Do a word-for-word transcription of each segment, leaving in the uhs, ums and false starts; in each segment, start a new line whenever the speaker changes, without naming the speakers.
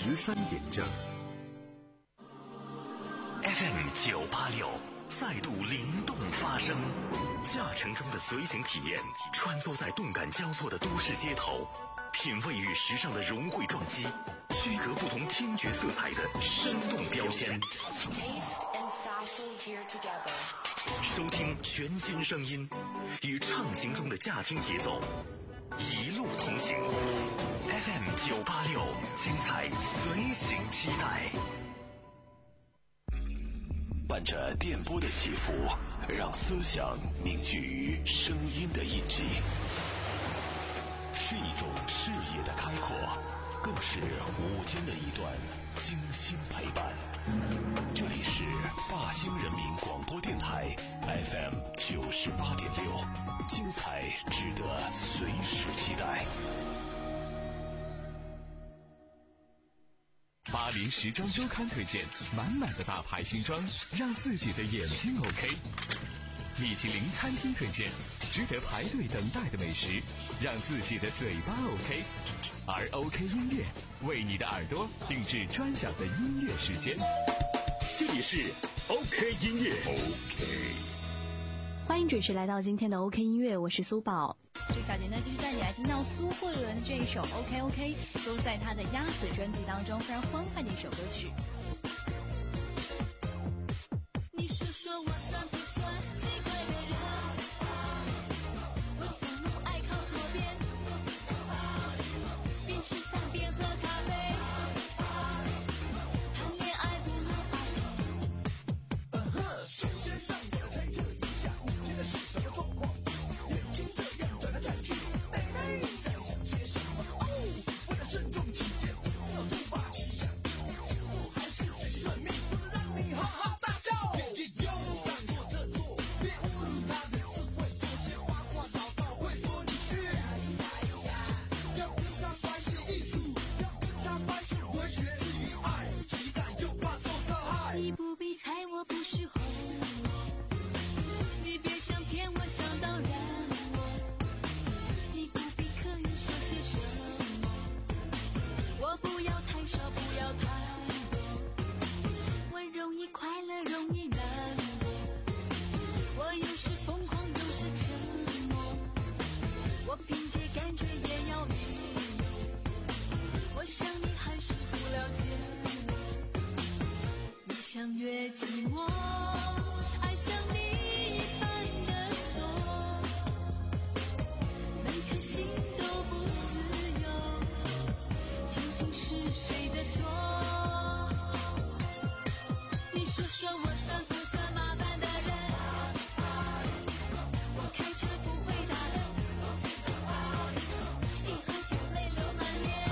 十三点正。
F M 九八六再度灵动发声，驾乘中的随行体验，穿梭在动感交错的都市街头，品味与时尚的融汇撞击，区隔不同听觉色彩的生动标签。收听全新声音，与畅行中的驾听节奏，一路同行。F M 九八六，精彩随行期待。
伴着电波的起伏，让思想凝聚于声音的印记，是一种视野的开阔，更是午间的一段精心陪伴。这里是大兴人民广播电台 F M 九十八点六，精彩值得随时期待。
巴黎时装周刊推荐满满的大牌新装，让自己的眼睛 OK。米其林餐厅推荐值得排队等待的美食，让自己的嘴巴 OK。而 OK 音乐为你的耳朵定制专享的音乐时间。这里是 OK 音乐 OK。
欢迎准时来到今天的 OK 音乐，我是苏宝。
这小杰呢继续带你来听到苏慧伦这一首 OK OK， 都在她的鸭子专辑当中非常欢快的一首歌曲。
你说说我算不算奇怪的人，我走路爱靠左边，边吃饭边喝咖啡，谈恋爱不如花钱。首先让我猜测一下你现在是什么状况，眼睛这样转来转去，妹妹在想些什么？哦，为了慎重起见，我突发奇想，幸福还是学习算命，做得让你哈哈大笑。勇敢做这做，别侮辱他的智慧，有些花花祷告会说你虚。要跟他拍些艺术，要跟他拍些文学，至于爱，期待又怕受伤害。你不必猜我不是红，你别想骗我想当然我，你不必刻意说些什么，我不要太少不要太多，我容易快乐容易难过，我有时疯狂有时沉默，我凭借感觉也要理由，我想你还是不了解我，越想越寂寞，爱上你一般的锁，每颗心都不自由，究竟是谁的错？你说说我算不算麻烦的人？我开车不会打灯，一喝酒泪流满面，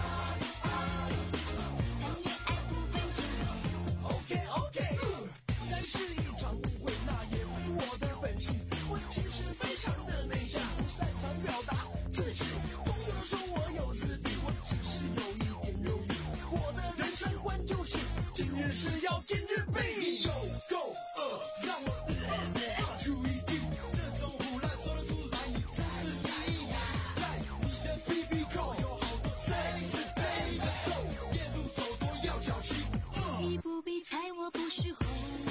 谈恋爱不分真。OK OK， 但是一场误会，那也非我的本性。我其实非常的内向，不擅长表达自己。朋友说我有自闭，我只是有一点犹豫。我的人生观就是，今日事要今日毕。你有够恶，让我呃呃呃出一句，这种胡乱说得出来，你真是第一。在你的 B B 扣有好多 sexy baby， so 夜路走多要小心。你不必猜我不是红，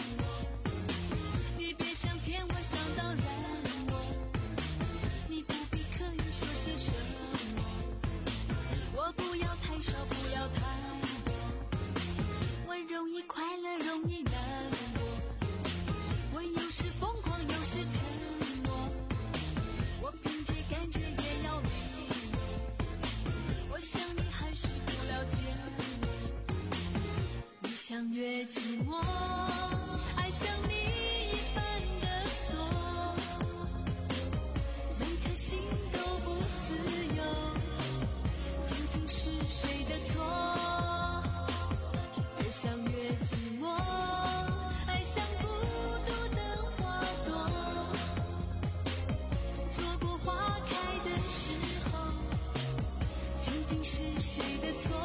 你别想骗我想当然我，你不必刻意说些什么，我不要太少不要太多，我容易快乐容易难过，我有时疯狂有时沉默，我凭借感觉也要理由，我想你还是不了解我，越想越寂寞，爱上你一般的锁，每颗心都不自由，究竟是谁的错？越想越寂寞，爱像孤独的花朵，错过花开的时候，究竟是谁的错？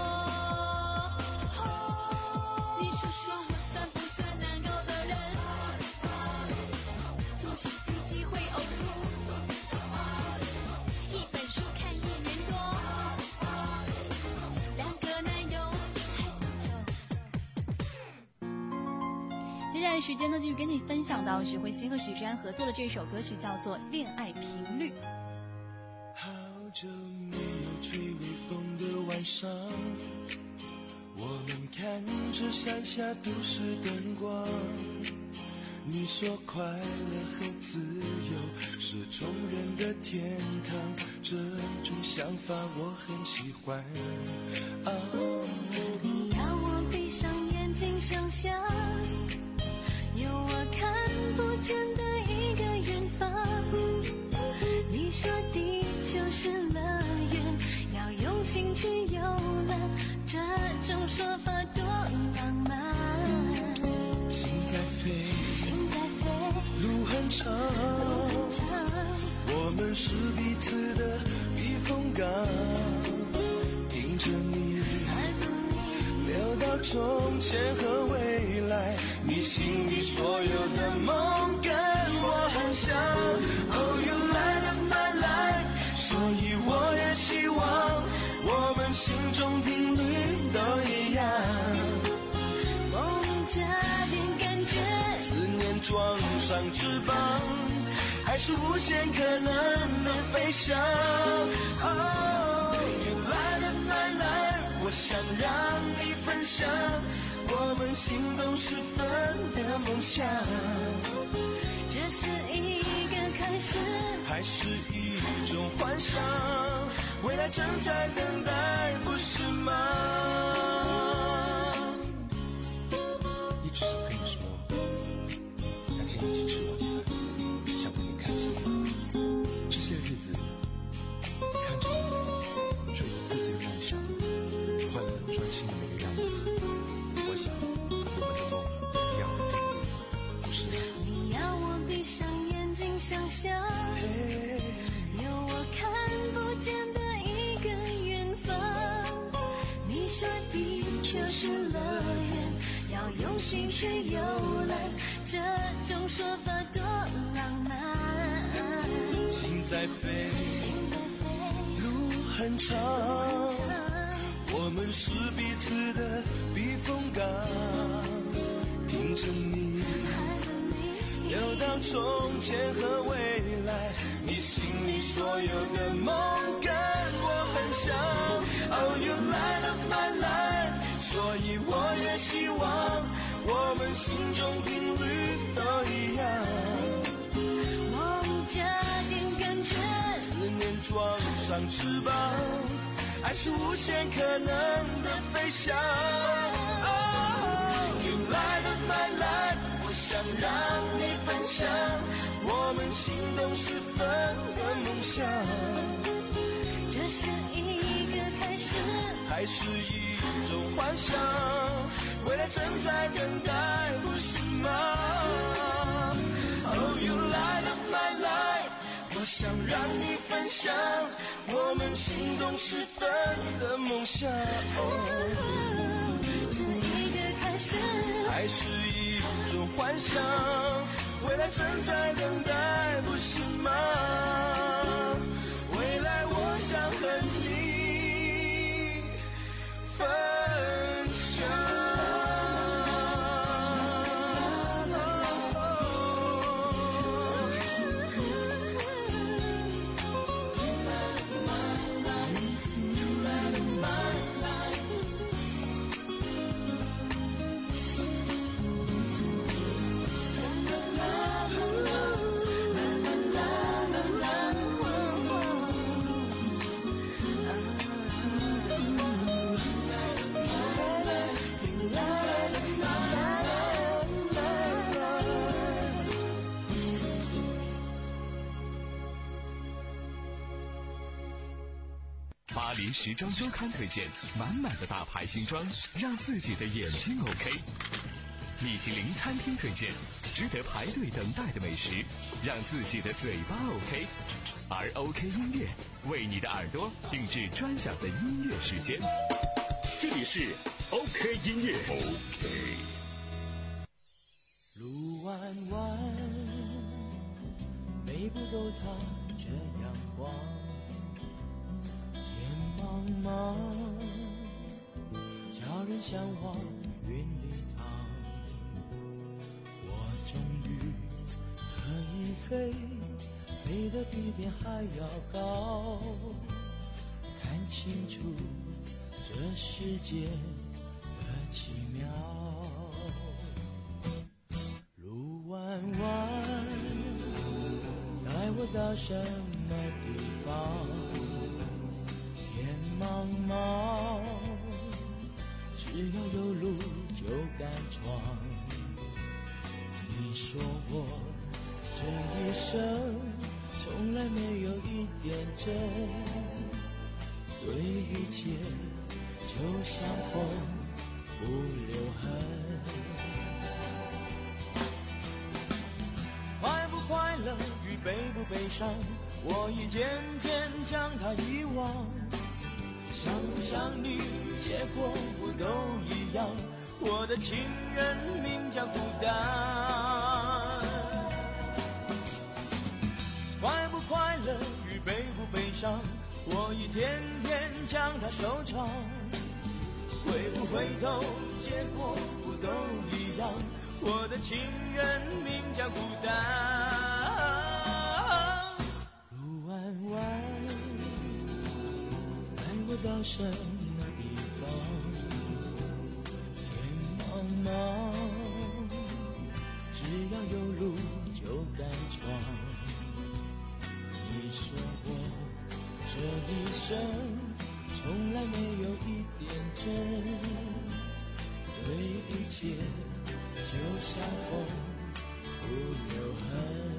你说说我算不算难搞的人？做些自己会呕吐，一本书看一年多，两个
接下来时间呢，继续跟你分享到许慧欣和许志安合作的这首歌曲，叫做《恋爱频率》。
好久没有吹微风的晚上，我们看着山下都市灯光。你说快乐和自由是穷人的天堂，这种想法我很喜欢。啊，
你要我闭上眼睛想象，有我看不见的一个远方。你说地球是乐园，要用心去游览，这种说法多浪漫。
心在飞，路很长，我们是彼此的避风港，听着你聊到从前和未来，你心里所有的梦跟我很像。Oh, you light up my life， 所以我也希望我们心中频率都一样，
梦加点感觉，
思念装上翅膀，还是无限可能的飞翔。Oh, you light up my life， 我想让你分享我们心动时分的梦想。
这是一个开始，
还是一种幻想，未来正在等待，不是吗？一直想跟你说，那天一起吃晚饭，想陪你看星星。这些日子看着你，追着自己的梦想，快乐专心的那个样子，我想我们的梦一样的定律，不是吗？
你要我闭上眼睛想象，有我看不见的一个远方。你说地球是乐园，要用心去游览，这种说法多浪漫。
心在飞，路很长，我们是彼此的避风港，听着你聊到从前和未来，你心里所有的梦跟我很像。Oh, you light up my life， 所以我也希望我们心中频率都一样，
梦加点感觉，
思念装上翅膀，爱是无限可能的飞翔。Oh, you light up my life， 我想让你分享我们心动时分的梦想。
这是一个开始，
还是一种幻想，未来正在等待，不是吗？ Oh, you light up my life， 我想让你分享我们心动时分的梦想。
哦，是一个开始，
还是一种幻想，未来正在等待，不是吗？未来我想和你分享。
巴黎时装周刊推荐满满的大牌新装，让自己的眼睛 OK。米其林餐厅推荐值得排队等待的美食，让自己的嘴巴 OK。而 OK 音乐为你的耳朵定制专享的音乐时间。这里是 OK 音乐 OK。
路弯弯，每步都踏着阳光。天茫茫，叫人向往云里趟。 起飞，飞得比天还要高，看清楚这世界的奇妙。路弯弯，带我到什么地方？天茫茫，只要有路就敢闯。你说我这一生从来没有一点真，对一切就像风不留痕。快不快乐与悲不悲伤，我已渐渐将它遗忘。想不想你，结果不都一样。我的情人名叫孤单。快不快乐与悲不悲伤，我一天天将它收藏。回不回头，结果不都一样。我的情人名叫孤单。路弯弯，带我到什么地方？茫茫，只要有路就敢闯。你说我这一生从来没有一点真，对一切就像风不留痕。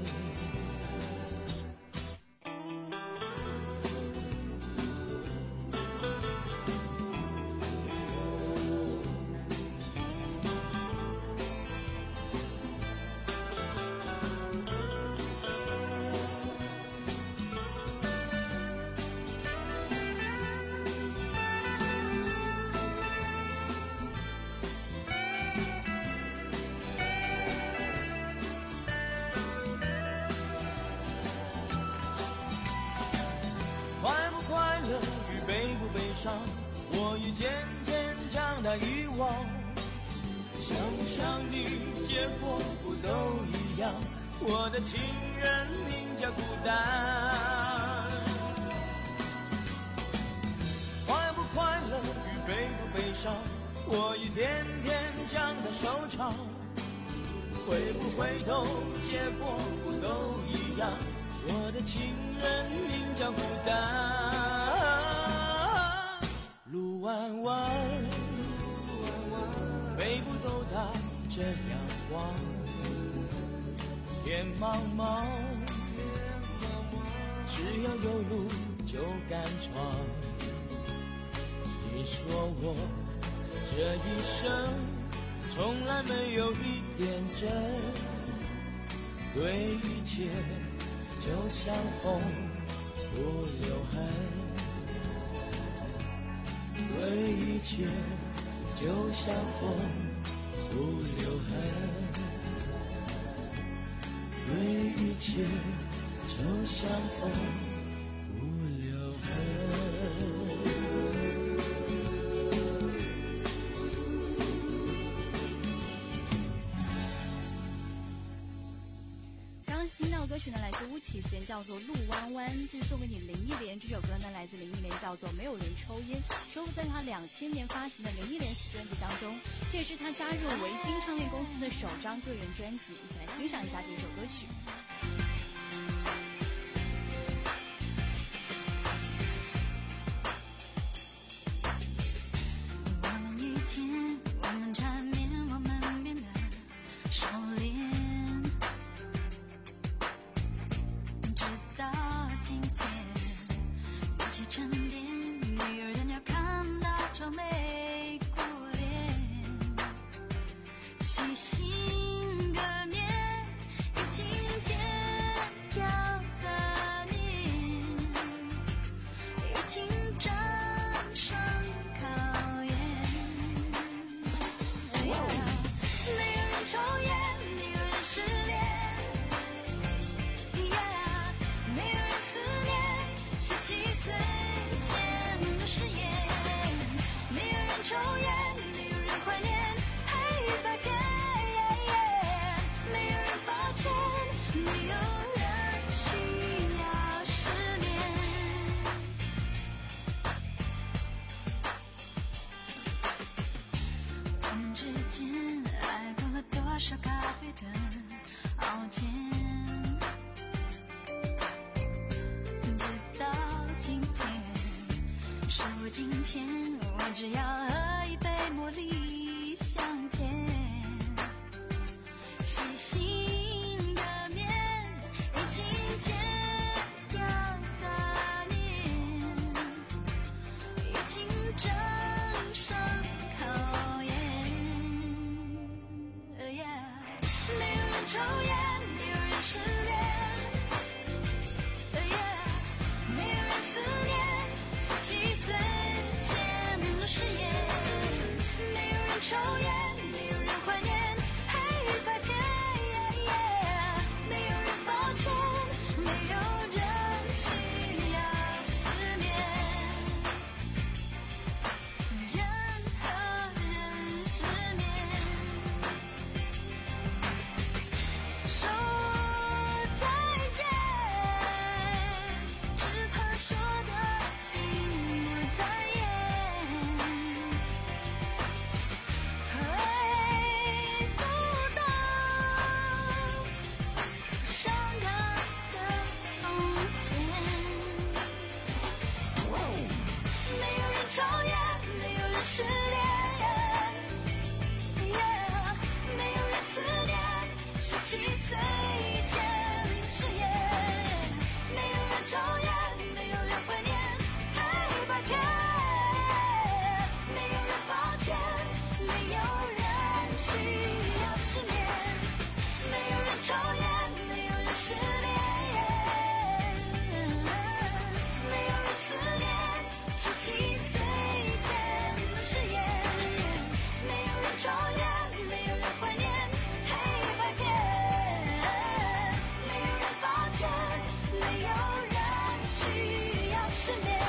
悲不悲伤，我已渐渐将它遗忘。想不想你，结果不都一样。我的情人名叫孤单。快不快乐与悲不悲伤，我一天天将它收藏。回不回头，结果不都一样。我的情人名叫孤单。路弯弯，背不走它这样晃。天茫茫，只要有路就敢闯。你说我这一生从来没有一点真，对一切就像风不留痕。对一切就像风不留痕，对一切就像风不留痕。
歌曲呢来自巫启贤，叫做《路弯弯》，这是送给你林忆莲。这首歌呢来自林忆莲，叫做《没有人抽烟》，收录在她两千年发行的林忆莲专辑当中。这也是她加入维京唱片公司的首张个人专辑。一起来欣赏一下这首歌曲。
我们遇见，我们缠绵，我们变得熟练。沉淀，没有人要看到皱眉苦脸，细心的面，一听见金钱，我只要喝一杯茉莉香甜。细心的面已经戒掉杂念，已经正上考验。呃耶，没有人抽烟，没有人失恋。呃耶，没有人思念，十几岁前的誓言。没有人抽烟，没有人怀念。失恋，没有人思念，十几岁前誓言。没有人抽烟，没有人怀念黑白片。没有人抱歉，没有人需要失眠。没有人抽烟，没有人失恋。没有人思念，十几岁抽烟，没有人怀念黑白片。没有人抱歉，没有人需要失眠。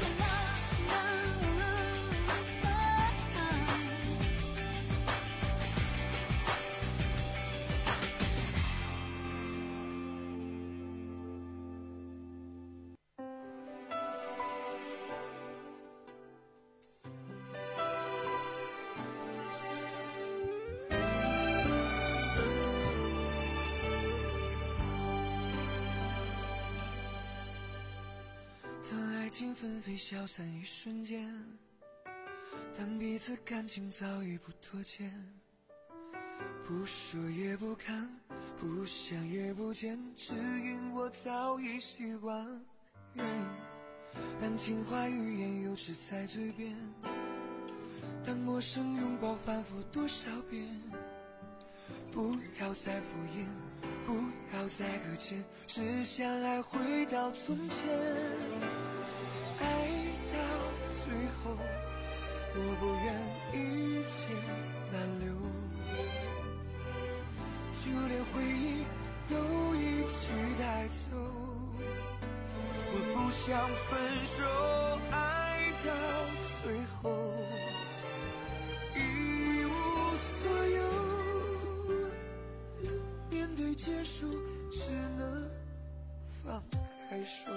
当爱情纷飞消散一瞬间，当彼此感情早已不拖欠，不说也不看，不想也不见，只因我早已习惯。当情话语言又只在嘴边，当陌生拥抱反复多少遍，不要再敷衍，不要再搁浅，只想爱回到从前。爱到最后，我不愿一切难留，就连回忆都一起带走。我不想分手，爱到最后一无所有，面对结束只能放开手。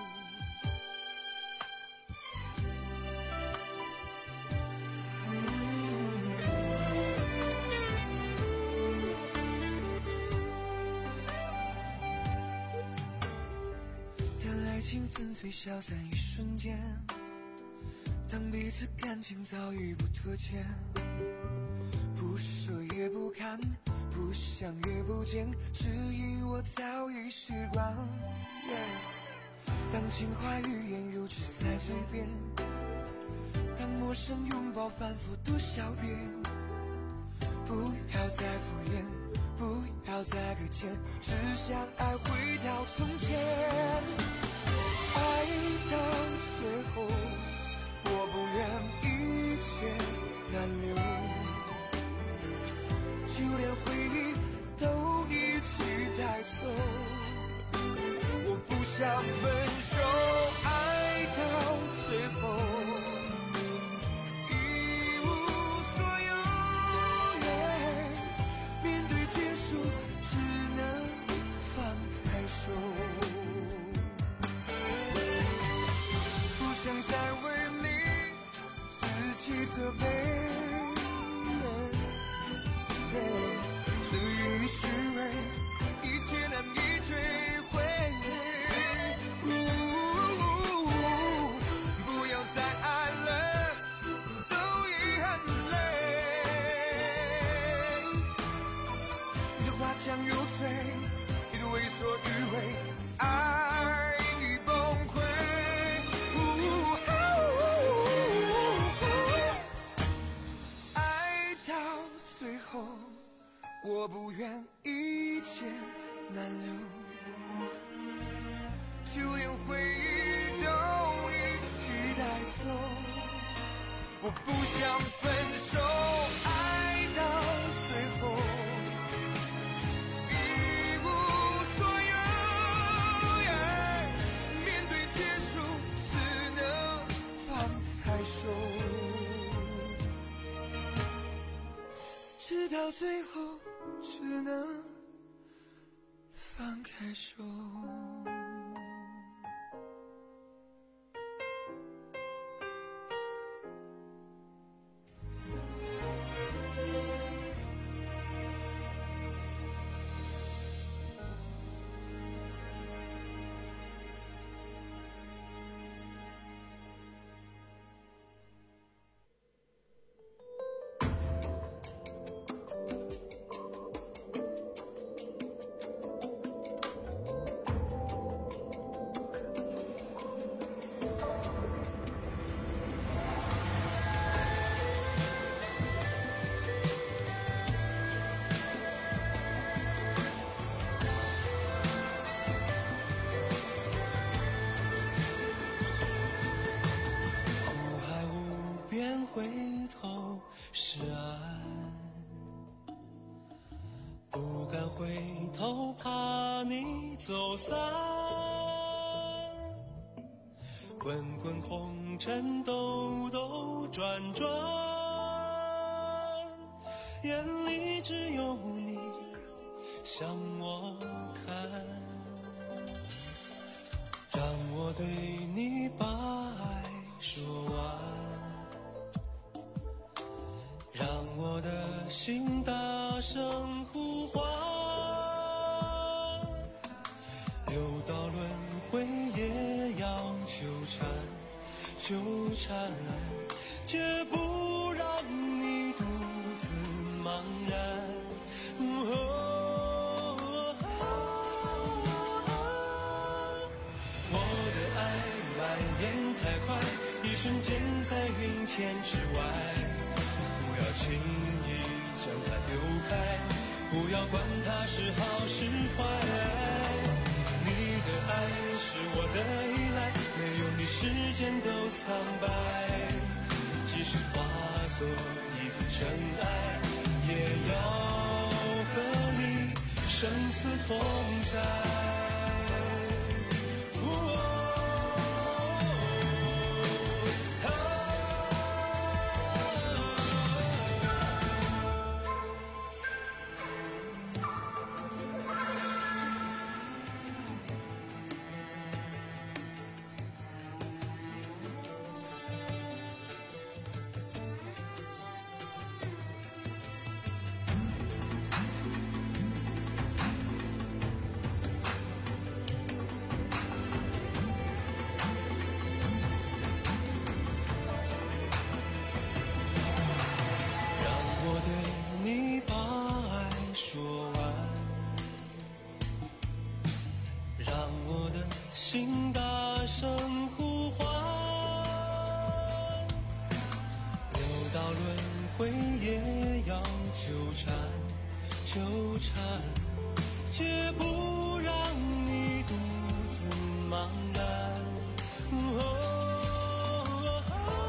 爱情纷飞消散一瞬间，当彼此感情早已不拖欠，不说也不看，不想也不见，只因我早已习惯。yeah. 当情话语言又只在嘴边，当陌生拥抱反复多少遍，不要再敷衍，不要再搁浅，只想爱回到从前。爱到最后，我不愿一切难留，就连回忆都一起带走。我不想分手，爱到最后一无所有。yeah. 面对结束，只能放开手。不想再为你自己责备，只因你虚伪，一切难以追回。 最后，我不愿一切难留，就连回忆都一起带走。我不想分手，爱到最后一无所有，面对结束只能放开手，直到最后只能放开手。回头是岸，不敢回头，怕你走散。滚滚红尘，兜兜转转，眼里只有你向我看，让我对你把爱说完。让我的心大声呼唤，六道轮回也要纠缠，纠缠，绝不让你独自茫然。哦我的爱蔓延太快，一瞬间在云天之外。不要轻易将它丢开，不要管它是好是坏。你的爱是我的依赖，没有你时间都苍白。即使化作一滴尘埃，也要和你生死同在。心大声呼唤，六道轮回也要纠缠，纠缠，绝不让你独自茫然。哦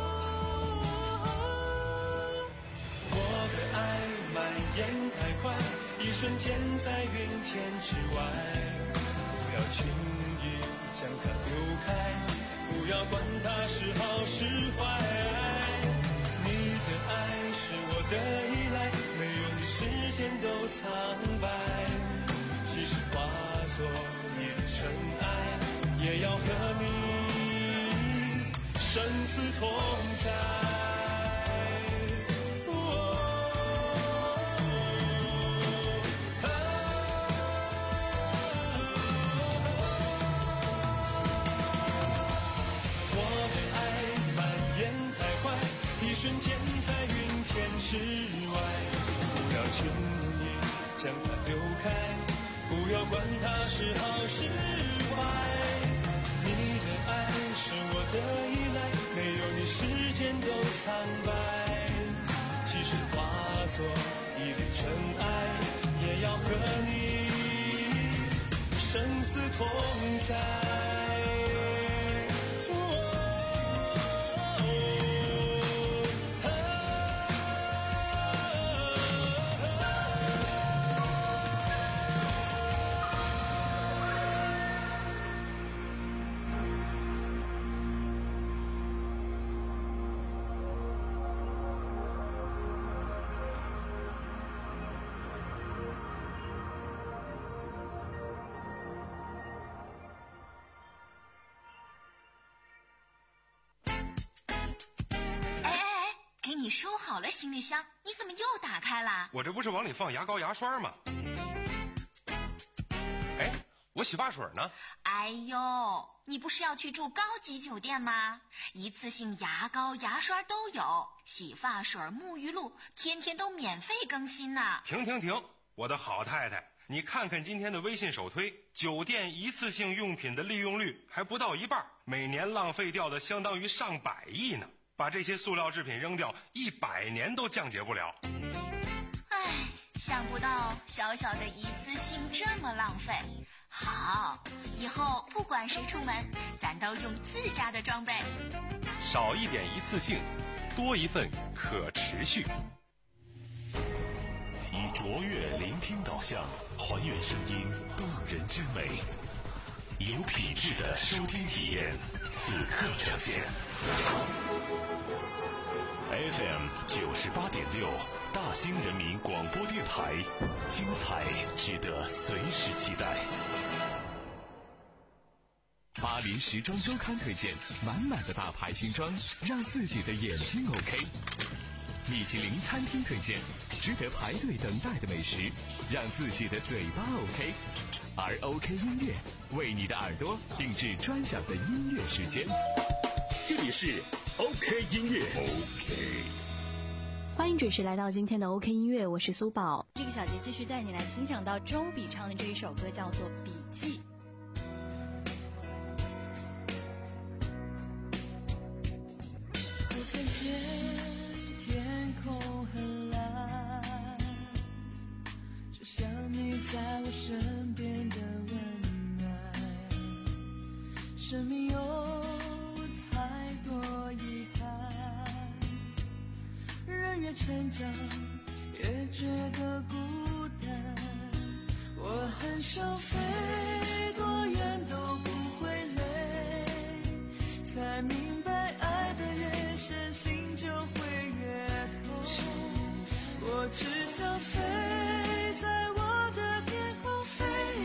我的爱蔓延太快，一瞬间在云天之外。不要轻易将它丢开，不要管它是好是坏。你的爱是我的依赖，没有你时间都苍白。即使化作一粒尘埃，也要和你生死同在。瞬间在云天之外，不要轻易将它丢开，不要管它是好是坏。你的爱是我的依赖，没有你时间都苍白。即使化作一风采。
你收好了行李箱，你怎么又打开了？
我这不是往里放牙膏牙刷吗？哎，我洗发水呢？
哎呦，你不是要去住高级酒店吗？一次性牙膏牙刷都有，洗发水沐浴露天天都免费更新呢。
停停停，我的好太太，你看看今天的微信首推，酒店一次性用品的利用率还不到一半，每年浪费掉的相当于上百亿呢。把这些塑料制品扔掉，一百年都降解不了。
唉，想不到小小的一次性这么浪费。好，以后不管谁出门，咱都用自家的装备。
少一点一次性，多一份可持续。
以卓越聆听导向，还原声音动人之美，有品质的收听体验，此刻呈现。F M 九十八点六，大兴人民广播电台，精彩值得随时期待。
巴黎时装周刊推荐，满满的大牌新装，让自己的眼睛 OK。米其林餐厅推荐，值得排队等待的美食，让自己的嘴巴 OK。而 OK 音乐为你的耳朵定制专享的音乐时间。
这里是 OK 音乐 OK，
欢迎准时来到今天的 OK 音乐，我是苏宝。
这个小节继续带你来欣赏到周笔唱的这一首歌，叫做《笔记》。
我看见天空很蓝，就像你在我身边的温暖。生命有太多遗憾，人越成长越觉得孤单。我很想飞，多远都不会累，才明白爱的越深，心就会越痛。我只想飞，在我的天空飞，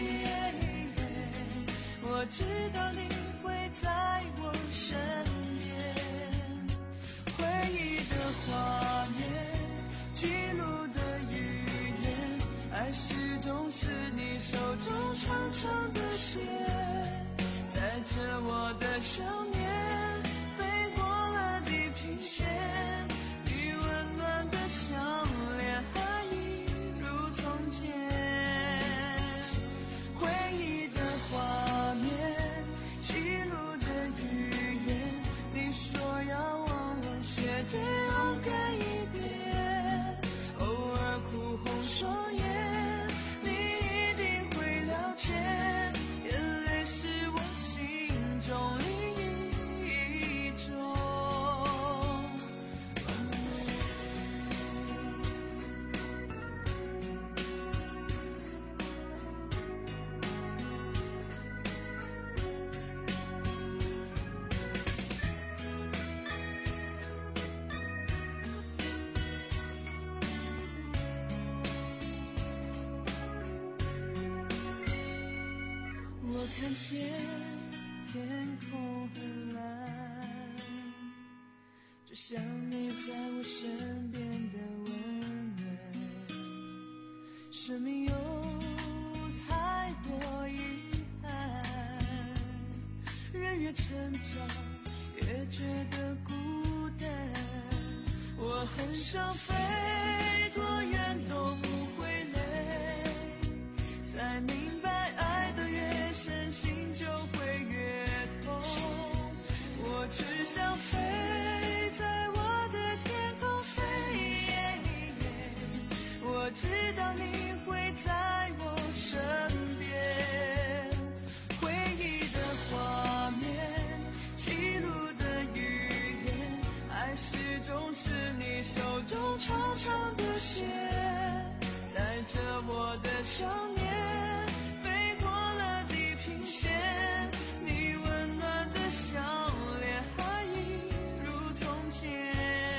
我知道你会在我身边。回忆的画面，记录的语言，爱始终是你手中长长的线，载着我的想念，飞过了地平线，你温暖的笑脸还一如从前。回忆的画面，记录的语言，你说要忘了，学着勇敢一点，偶尔哭红双眼，你一定会了解，眼泪是我心中另一种完美。我看见天空很蓝，就像你在我身边的温暖。生命有太多遗憾，人越成长越觉得孤单。我很想飞，多远都不会累，才明白爱的越深，心就会越痛。我只想飞，在我的天空飞，我知道你会在我身边。回
长长的鞋，载着我的想念，飞过了地平线，你温暖的笑脸还一如从前。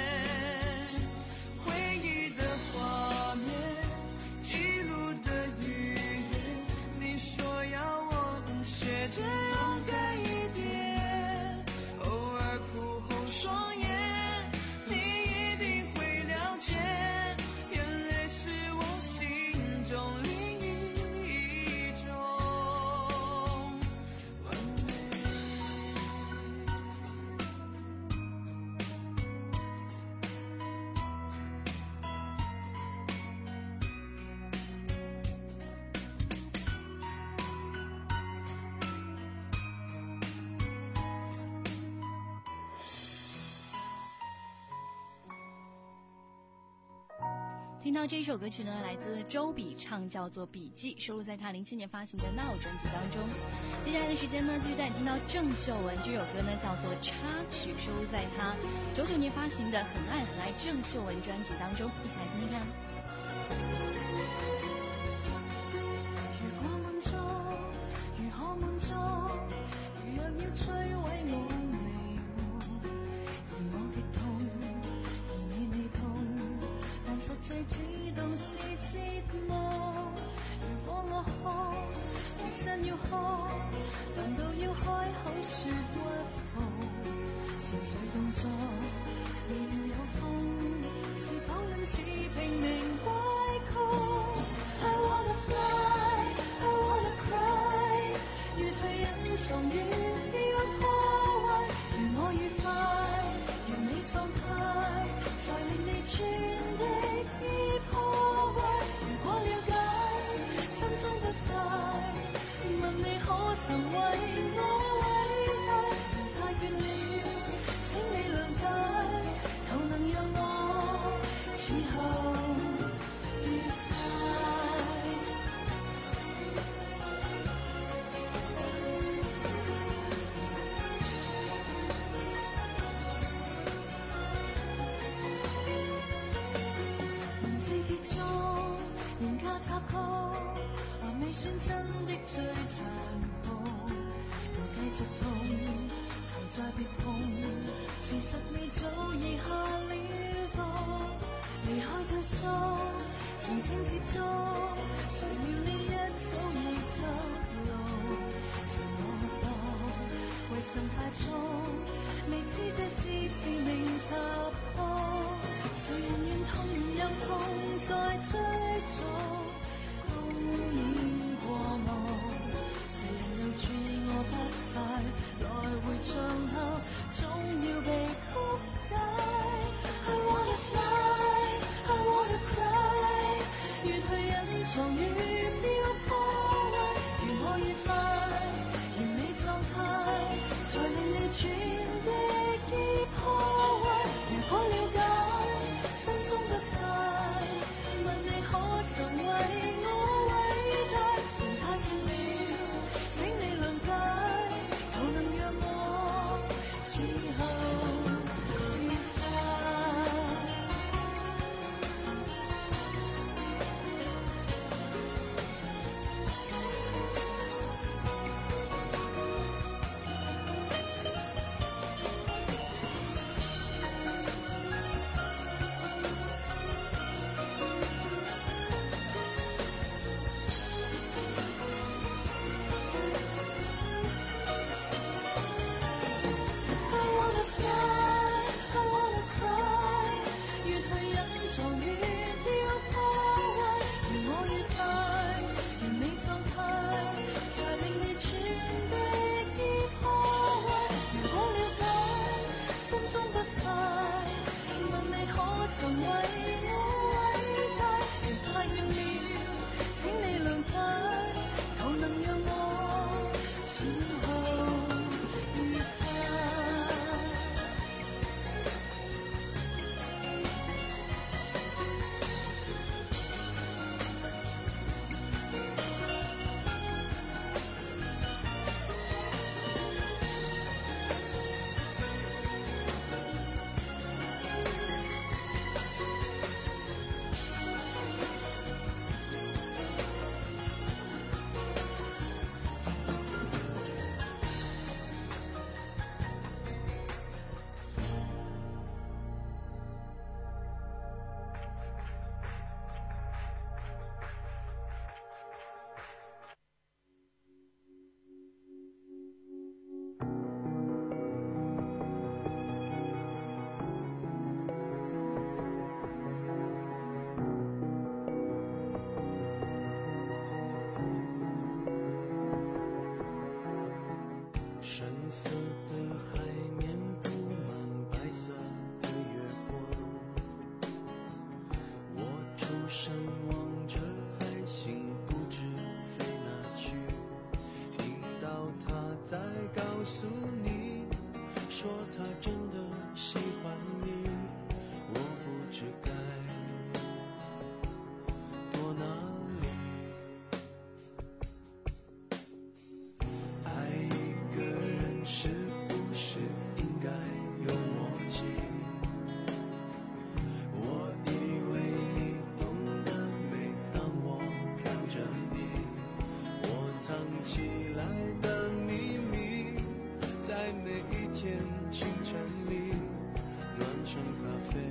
回忆的画面，记录的语言，你说要我学着勇敢一点，偶尔哭红双眼，你一定会了解，眼泪是我心中另一种完美。
听到这一首歌曲呢，来自周笔畅，叫做《笔记》，收录在他零七年发行的《Now》专辑当中。接下来的时间呢，继续带你听到郑秀文，这首歌呢叫做《插曲》，收录在他九九年发行的《很爱很爱郑秀文》专辑当中，一起来听听看。
如何滿足，如何滿足，如若要摧毀我未活，而我極痛，而你未痛，但實際只當是折磨。如果我哭，你真要哭，難道要開口說屈服？純粹動作，未要有風，是否因此拼命擺曲？I wanna fly, I wanna cry， 越去隱藏越要破壞，如我愉快，完美狀態，才令你全的已破壞。如果了解心中不快，問你可曾為我偉大？人太倦了，請你諒解，求能讓我此後愉快。文字結束，言價插曲，還未算真的最殘酷。又繼續痛，求再別碰，事實你早已下了毒。離開退縮，情情接觸，誰料你一早已執路。情我薄，為甚快速？未知這是致命插曲。誰人願痛又痛，再追逐，都演過我。誰人又注意我不快，來回場合總要被曲解。I wanna fly, I wanna cry， 越去隱藏越要破壞，如我愉快，完美狀態，才令你全的已破壞。如果了解心中不快，問你可
说他真的喜欢你，我不知该多哪里。爱一个人是不是应该有默契？我以为你懂得，每当我看着你，我藏起来的秘密，在每一天清晨里暖成咖啡，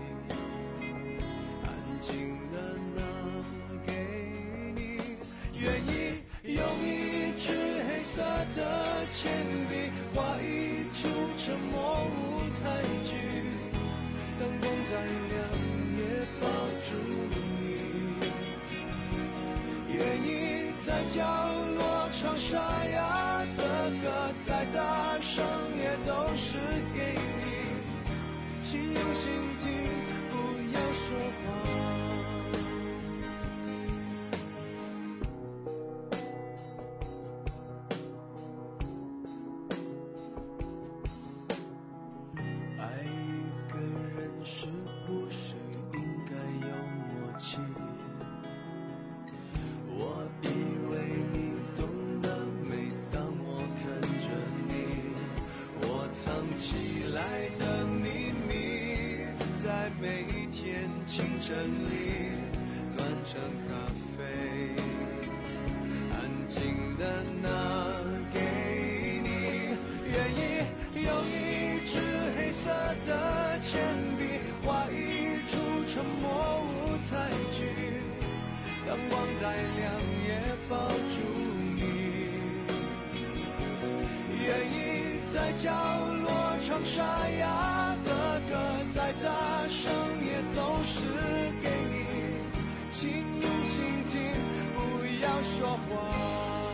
安静的拿给你。愿意用一支黑色的铅笔画一出沉默舞台剧，灯光再亮也抱住你。愿意在角落唱沙哑的歌，再大声也都是给你，请用心听，不要说话。爱一个人是不是应该有默契？我以为你懂得，每当我看着你，我藏起来的秘密，在每一天清晨里暖成咖啡，安静的拿给你。愿意用一支黑色的铅笔画一出沉默舞台剧，灯光再亮也抱住你。愿意在角落唱沙哑的歌，再大声也都是给你，请用心听，不要说话。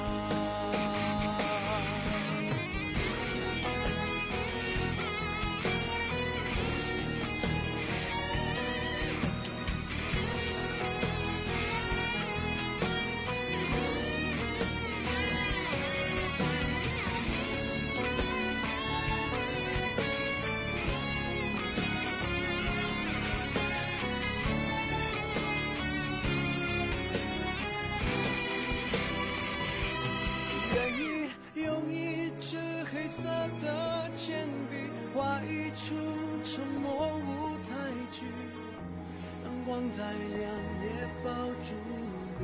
色的铅笔画一出沉默舞台剧，灯光再亮也抱住你。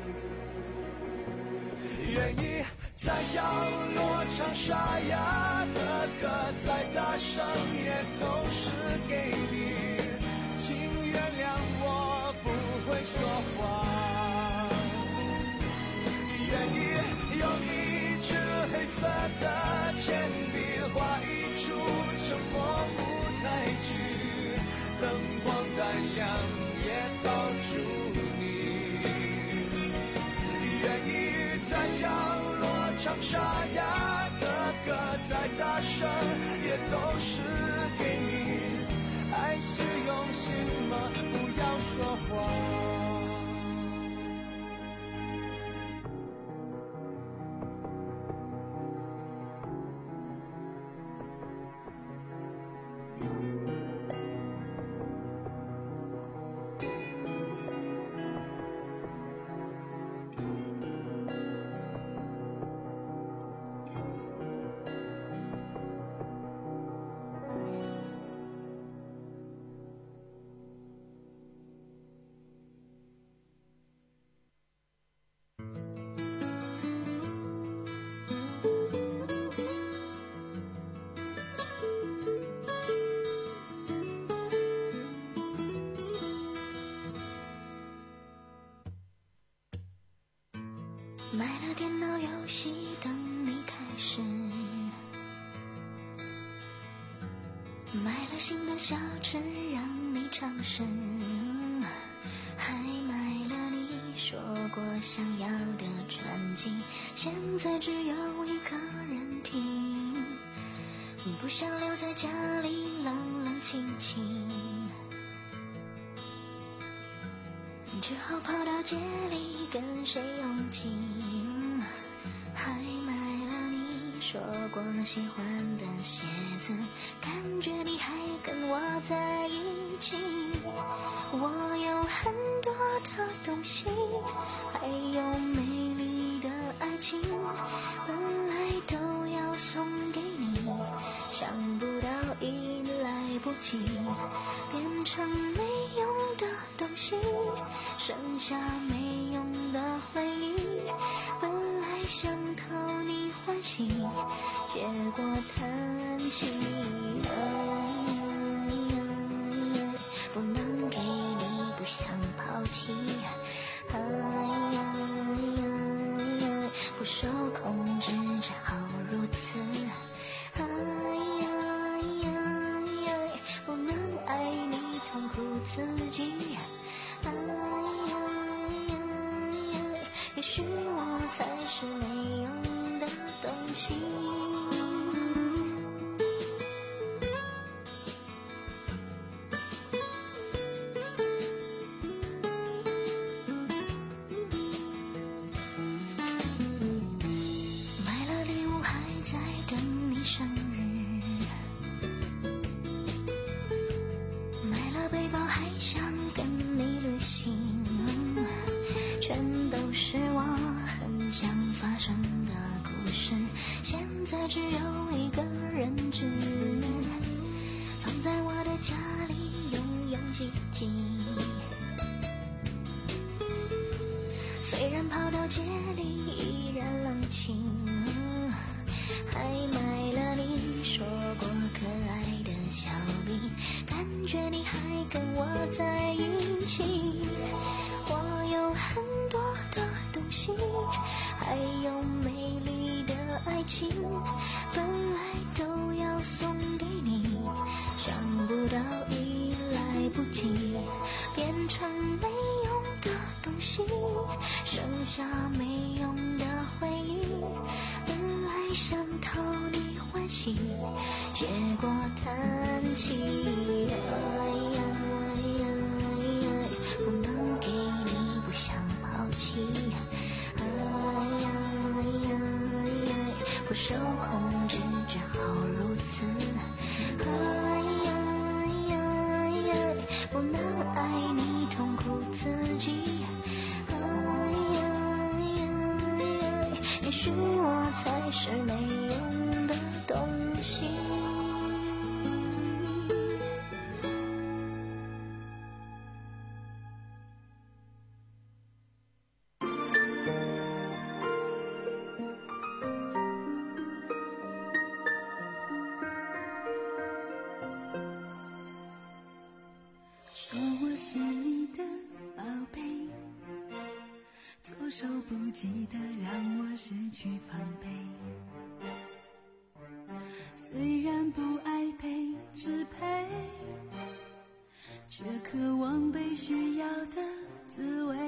愿意在角落唱沙哑的歌，再大声也都是给你，请原谅我不会说话。愿意用一支黑色的铅笔画一出沉默舞台剧，灯光再亮也抱住你。愿意在角落唱沙哑的歌，再大声也都是给你。爱是用心吗？不要说谎。
买了电脑游戏等你开始，买了新的小吃让你尝试，还买了你说过想要的专辑，现在只有一个人听，不想留在家里冷冷清清，只好跑到街里跟谁拥挤，还买了你说说过喜欢的鞋子，感觉你还跟我在一起。我有很多的东西，还有美丽的爱情，本来都要送给你，想不到已来不及，变成没用的东西，剩下没用的回忆。本来想讨你欢喜，结果叹气。不能给你，不想抛弃。不受控制，只好如此。不能爱你，痛苦自己。也许我才是没用的东西。买了礼物还在等你生日，买了背包还想跟你旅行，全都是我很想发生的故事，现在只有一个人知，放在我的家里永永寂寂。虽然跑到街里依然冷清，还买了你说过可爱的小笔，感觉你还跟我在一起。我有很多的东西，还有美丽的爱情，本来都要送给你，想不到已来不及，变成没用的东西，剩下没用的回忆。本来想讨你欢喜，结果叹气。不能给你，不想抛弃。不受控制，只好如此。不能爱你，痛苦自己。也许我才是没用的东西。
说我是你的宝贝，措手不及的让我失去防备。虽然不爱被支配，却渴望被需要的滋味。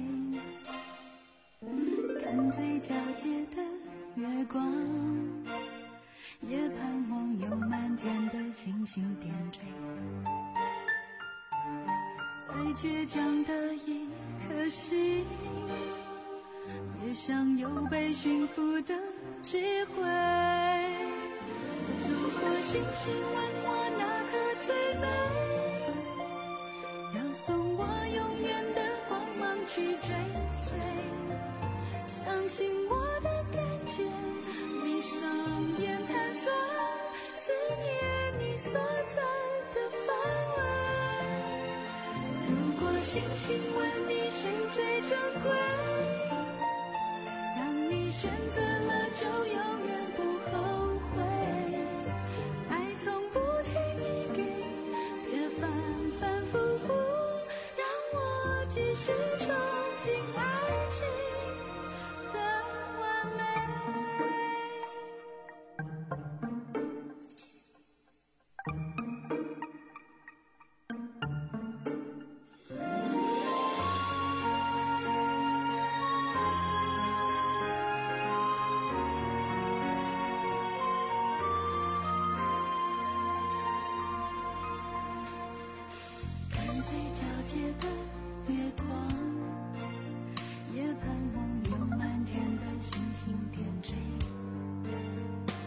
看最皎洁的月光，也盼望有满天的星星点缀。再倔强的一颗心，也想有被驯服的机会。如果星星问我哪颗最美，要送我永远的光芒去追随。相信我的感觉，闭上眼探索思念你所在的范围。如果星星问你谁最珍贵，让你选择了就永远不后悔。爱从不轻易给，别反反复复，让我继续憧憬爱情的完美。看最皎洁的月光，也盼望有满天的星星点缀。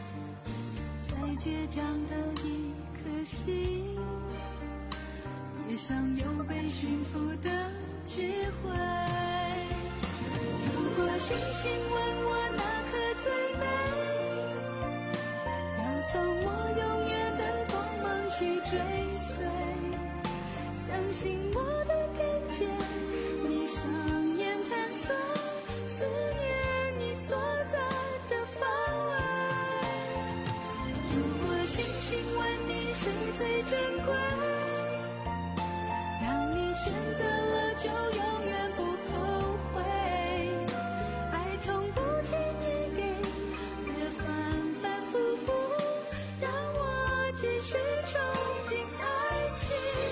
倔强的一颗心，也想有被驯服的机会。如果星星问我哪颗最美，要送我永远的光芒去追随，相信我的感觉，闭上眼探索思念你所在的范围。如果星星问你谁最珍贵，让你选择了就永远不后悔。爱从不轻易给，别反反复复，让我继续憧憬爱情。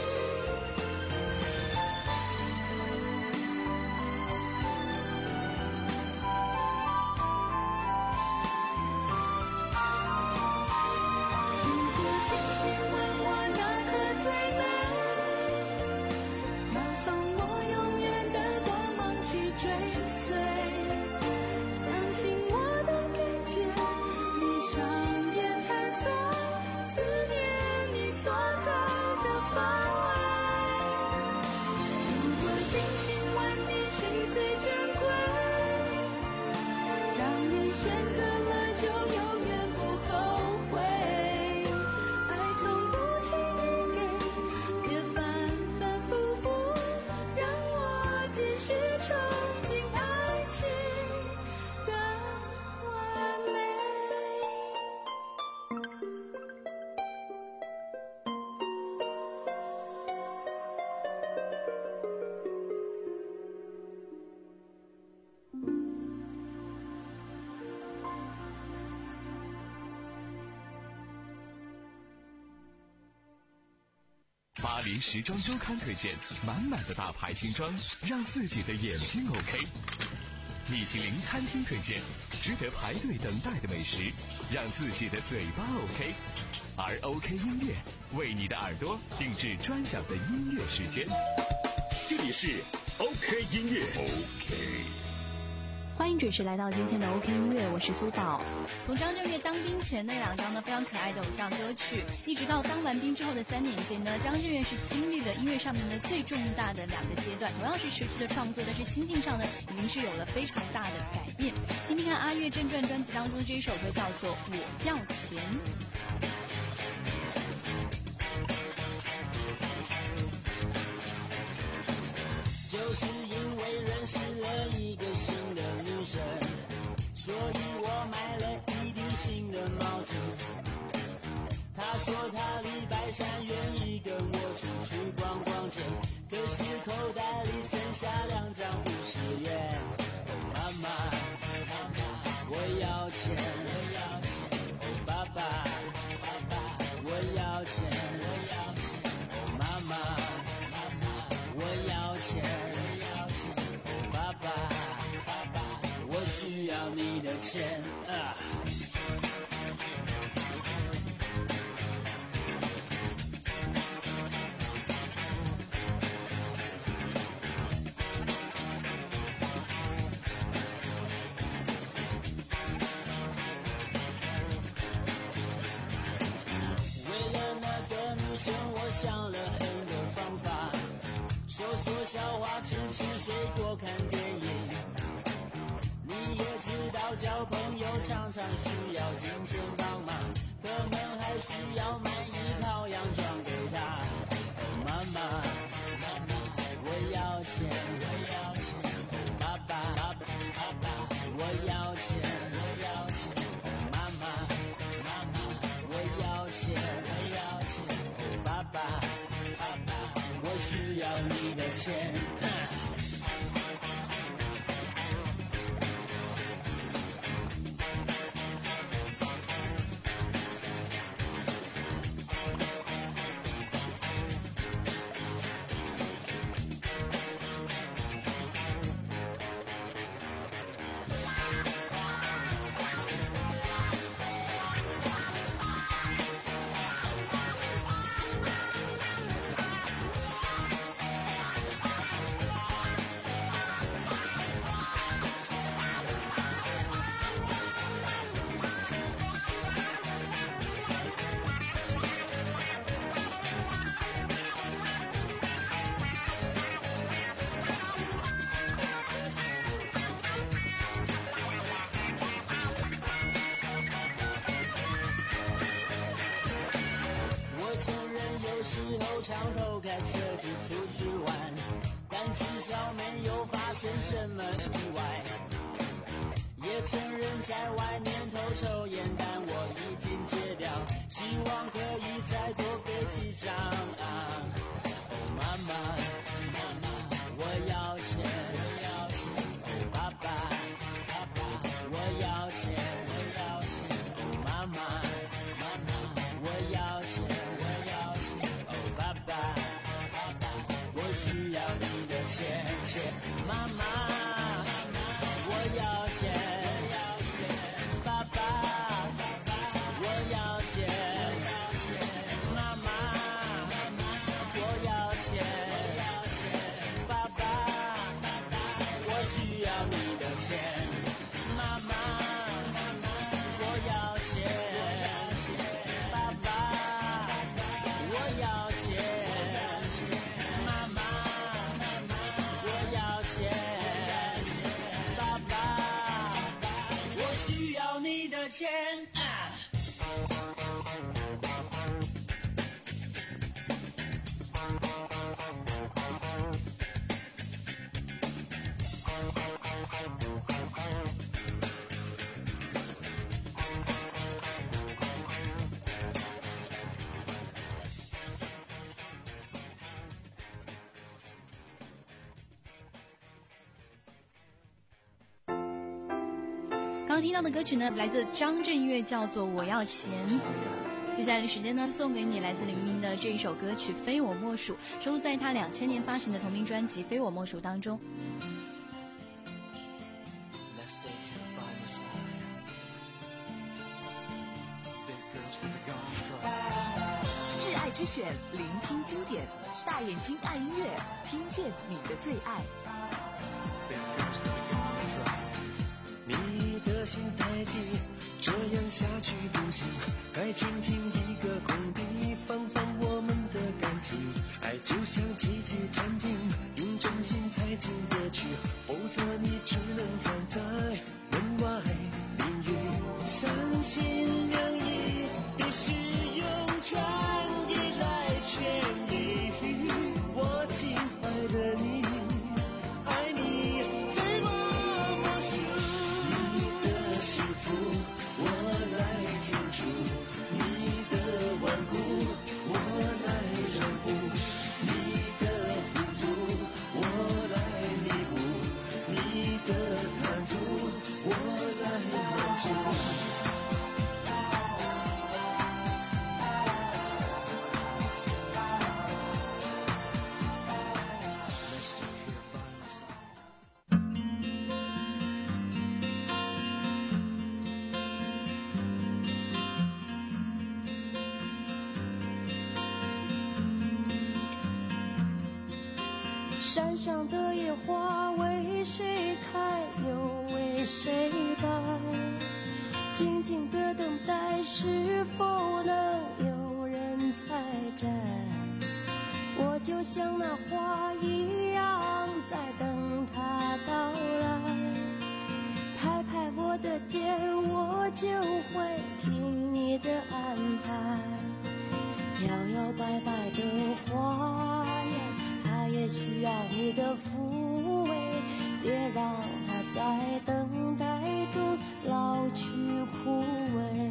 如果星星问我哪颗最美，要送我永远的光芒去追随，相信我的感觉，闭上眼探索思念你所在的范围。如果星星问你谁最珍贵，让你选择了就永远不后悔。爱从不轻易给，别反反复复，让我继续憧憬爱情的完美。
巴黎时装周刊推荐满满的大牌新装，让自己的眼睛 OK。米其林餐厅推荐值得排队等待的美食，让自己的嘴巴 OK。而 OK 音乐为你的耳朵定制专享的音乐时间。
这里是 OK 音乐 OK。
欢迎准时来到今天的 OK 音乐，我是苏宝。
从张震岳当兵前那两张呢非常可爱的偶像歌曲，一直到当完兵之后的三年间呢，张震岳是经历了音乐上面的最重大的两个阶段，同样是持续的创作，但是心境上呢已经是有了非常大的改变。听听看阿岳正传专辑当中的这一首歌叫做《我要钱》。
就是因为认识了一个新的女生，所以我买了一顶新的帽子。她说她礼拜三愿意跟我出去逛逛街，可是口袋里剩下两张五十元。哦，妈妈，妈妈，我要钱，我要钱。哦，爸爸，爸爸，我要钱，我要钱。哦，妈妈，妈妈，我要钱，我要钱。哦，爸爸，爸爸，我需要你的钱啊！我想了很多方法，说说笑话，吃吃水果，看电影。你也知道交朋友常常需要金钱帮忙，可能还需要买一套洋装给他。哦，妈妈，妈妈，我要钱，我要钱。哦，爸爸，爸爸，爸爸，我要钱，我要钱。哦，妈妈，妈妈，我要钱，我要钱。爸爸，爸爸，我需要你的钱。 常偷开车子出去玩，但至少没有发生什么意外。也承认在外面偷抽烟，但我已经戒掉，希望可以再多背几张啊。哦，妈妈，妈妈，我要钱，我要钱。哦，爸爸，爸爸，我要钱，我要钱。哦，妈妈，妈妈，我要钱，我要钱。哦，爸爸，爸爸，我需要你的钱钱。妈妈，我要钱。钱啊！
刚刚听到的歌曲呢，来自张震岳，叫做《我要钱》。接下来的时间呢，送给你来自黎明的这一首歌曲《非我莫属》，收录在他两千年发行的同名专辑《非我莫属》当中。
挚爱之选，聆听经典，大眼睛爱音乐，听见你的最爱。
你的心太急，这样下去不行，该轻轻一个空地，放放我们的感情。爱就像奇迹餐厅，用真心才进得去，否则你只能站在门外淋雨。三心两意，必须用专一来权益。我亲爱的你，爱你非我莫属。你的幸福我来清楚，你的顽固我来让步，你的糊涂我来弥补，你的贪图我来满足。
山上的野花为谁开又为谁败，静静的等待是否能有人采摘。我就像那花一样在等它到来，拍拍我的肩，我就会听你的安排。摇摇摆摆的花呀，它也需要你的抚慰，别让它在等待中老去枯萎。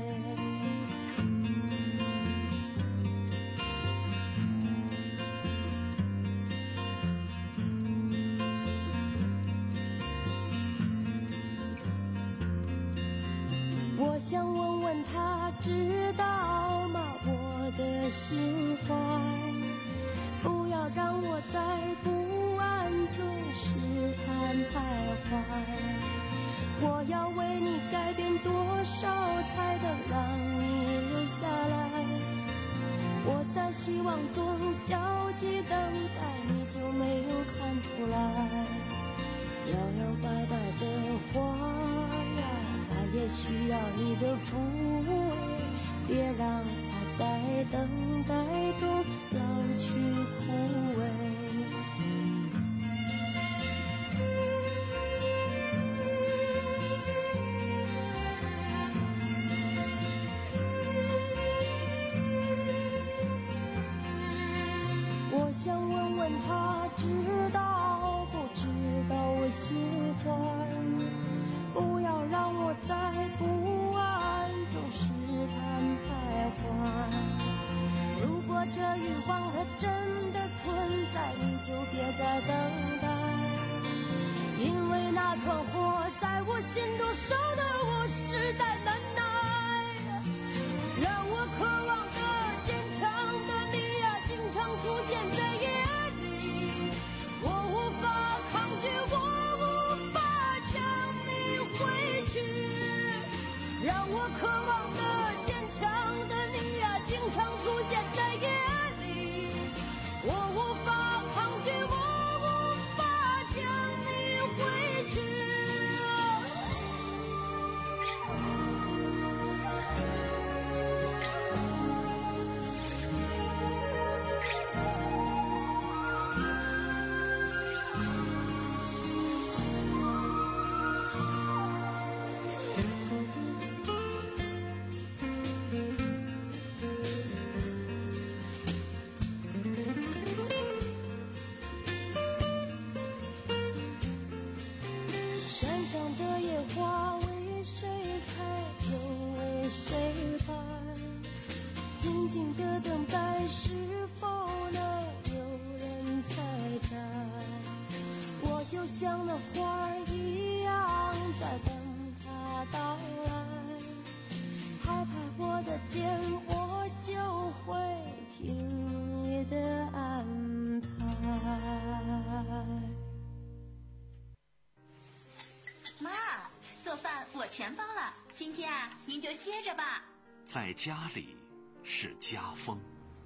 我想问问他知道吗我的心怀，不要让我在不安中试探徘徊。我要为你改变多少才能让你留下来，我在希望中焦急等待，你就没有看出来。摇摇摆摆的花呀，它也需要你的抚慰，别让它在等待中老去枯萎。 想问问他，知道不知道我喜欢？不要让我在不安中试探徘徊。如果这欲望它真的存在，你就别再等待，因为那团火在我心中烧得我实在难耐。让我渴望的坚强的你呀，经常出现在夜里，我无法抗拒，我无法将你挥去。让我渴望的坚强的你呀，经常出现在夜里，我无法抗拒，我无法将你挥去。山上的野花为谁开，又为谁败？静静的等待，是否能有人采摘？我就像那花儿一样，在等它到来。拍拍我的肩，我就会听你的安排。
妈，做饭我全包了，今天啊，您就歇着吧。
在家里是家风。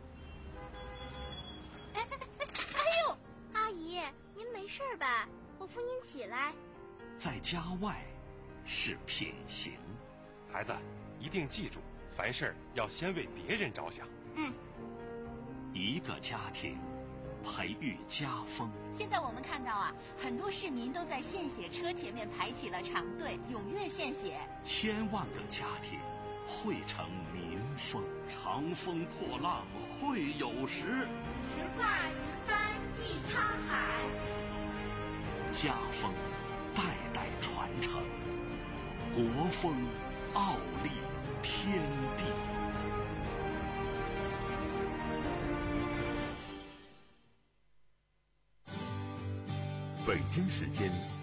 哎哎哎！哎呦，阿姨，您没事吧？我扶您起来。
在家外是品行。
孩子，一定记住，凡事要先为别人着想。
嗯。
一个家庭培育家风。
现在我们看到啊，很多市民都在献血车前面排起了长队，踊跃献血。
千万个家庭汇成民风，长风破浪会有时，
直挂云帆济沧海。
家风代代传承，国风傲立天地。
北京时间